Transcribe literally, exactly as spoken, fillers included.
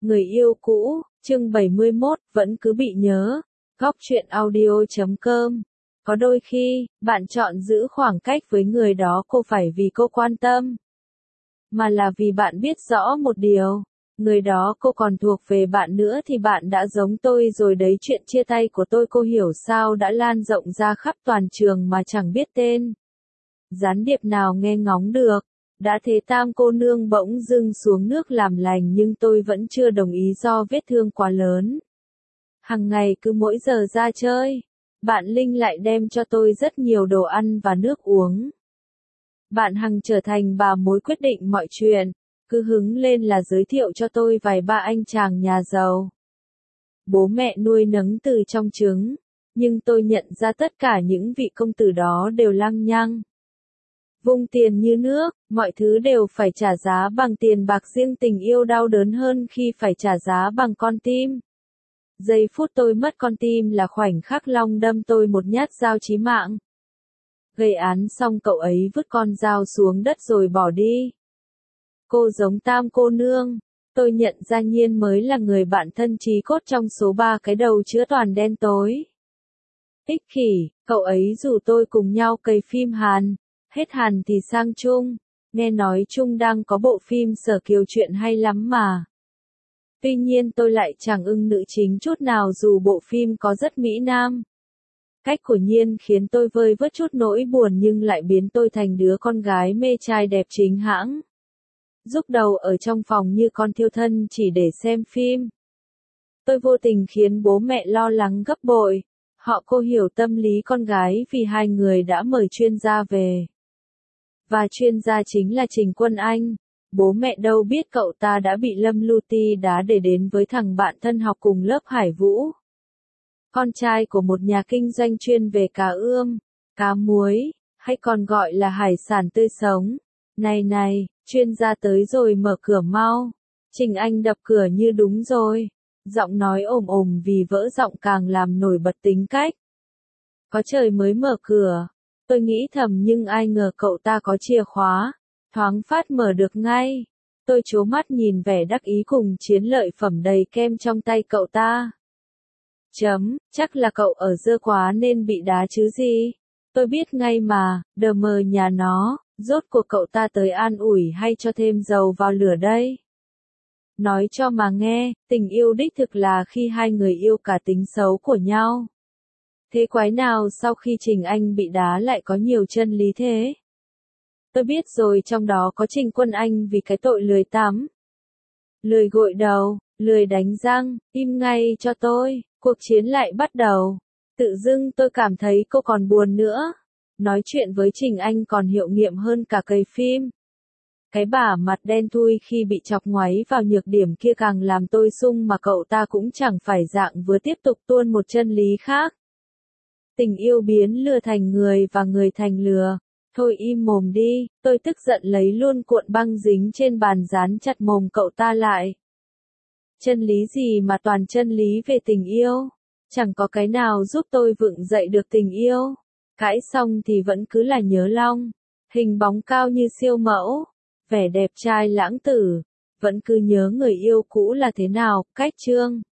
Người yêu cũ, chương bảy mươi mốt, vẫn cứ bị nhớ. Góc truyện audio chấm com. Có đôi khi, bạn chọn giữ khoảng cách với người đó không phải vì cô quan tâm, mà là vì bạn biết rõ một điều. Người đó cô còn thuộc về bạn nữa thì bạn đã giống tôi rồi đấy. Chuyện chia tay của tôi cô hiểu sao đã lan rộng ra khắp toàn trường mà chẳng biết tên gián điệp nào nghe ngóng được. Đã thế tam cô nương bỗng dưng xuống nước làm lành nhưng tôi vẫn chưa đồng ý do vết thương quá lớn. Hằng ngày cứ mỗi giờ ra chơi, bạn Linh lại đem cho tôi rất nhiều đồ ăn và nước uống. Bạn Hằng trở thành bà mối quyết định mọi chuyện, cứ hứng lên là giới thiệu cho tôi vài ba anh chàng nhà giàu. Bố mẹ nuôi nấng từ trong trứng, nhưng tôi nhận ra tất cả những vị công tử đó đều lăng nhăng vung tiền như nước, mọi thứ đều phải trả giá bằng tiền bạc, riêng tình yêu đau đớn hơn khi phải trả giá bằng con tim. Giây phút tôi mất con tim là khoảnh khắc Long đâm tôi một nhát dao chí mạng. Gây án xong cậu ấy vứt con dao xuống đất rồi bỏ đi. Cô giống tam cô nương, tôi nhận ra Nhiên mới là người bạn thân chí cốt trong số ba cái đầu chứa toàn đen tối. Ích kỷ, cậu ấy rủ tôi cùng nhau cày phim Hàn. Hết Hàn thì sang Trung, nghe nói Trung đang có bộ phim Sở Kiều chuyện hay lắm mà. Tuy nhiên tôi lại chẳng ưng nữ chính chút nào dù bộ phim có rất mỹ nam. Cách của Nhiên khiến tôi vơi vớt chút nỗi buồn nhưng lại biến tôi thành đứa con gái mê trai đẹp chính hãng. Rúc đầu ở trong phòng như con thiêu thân chỉ để xem phim. Tôi vô tình khiến bố mẹ lo lắng gấp bội. Họ cô hiểu tâm lý con gái vì hai người đã mời chuyên gia về. Và chuyên gia chính là Trình Quân Anh. Bố mẹ đâu biết cậu ta đã bị Lâm Lu Ti đá để đến với thằng bạn thân học cùng lớp Hải Vũ. Con trai của một nhà kinh doanh chuyên về cá ươm, cá muối, hay còn gọi là hải sản tươi sống. Này này, chuyên gia tới rồi, mở cửa mau. Trình Anh đập cửa như đúng rồi. Giọng nói ồm ồm vì vỡ giọng càng làm nổi bật tính cách. Có trời mới mở cửa. Tôi nghĩ thầm nhưng ai ngờ cậu ta có chìa khóa, thoáng phát mở được ngay. Tôi trố mắt nhìn vẻ đắc ý cùng chiến lợi phẩm đầy kem trong tay cậu ta. Chấm, chắc là cậu ở dơ quá nên bị đá chứ gì. Tôi biết ngay mà, đờ mờ nhà nó, rốt cuộc cậu ta tới an ủi hay cho thêm dầu vào lửa đây. Nói cho mà nghe, tình yêu đích thực là khi hai người yêu cả tính xấu của nhau. Thế quái nào sau khi Trình Anh bị đá lại có nhiều chân lý thế? Tôi biết rồi, trong đó có Trình Quân Anh vì cái tội lười tắm, lười gội đầu, lười đánh răng. Im ngay cho tôi, cuộc chiến lại bắt đầu. Tự dưng tôi cảm thấy cô còn buồn nữa. Nói chuyện với Trình Anh còn hiệu nghiệm hơn cả cày phim. Cái bả mặt đen thui khi bị chọc ngoáy vào nhược điểm kia càng làm tôi sung mà cậu ta cũng chẳng phải dạng vừa tiếp tục tuôn một chân lý khác. Tình yêu biến lừa thành người và người thành lừa. Thôi im mồm đi, tôi tức giận lấy luôn cuộn băng dính trên bàn dán chặt mồm cậu ta lại. Chân lý gì mà toàn chân lý về tình yêu. Chẳng có cái nào giúp tôi vựng dậy được tình yêu. Cãi xong thì vẫn cứ là nhớ Long. Hình bóng cao như siêu mẫu. Vẻ đẹp trai lãng tử. Vẫn cứ nhớ người yêu cũ là thế nào. Cách chương.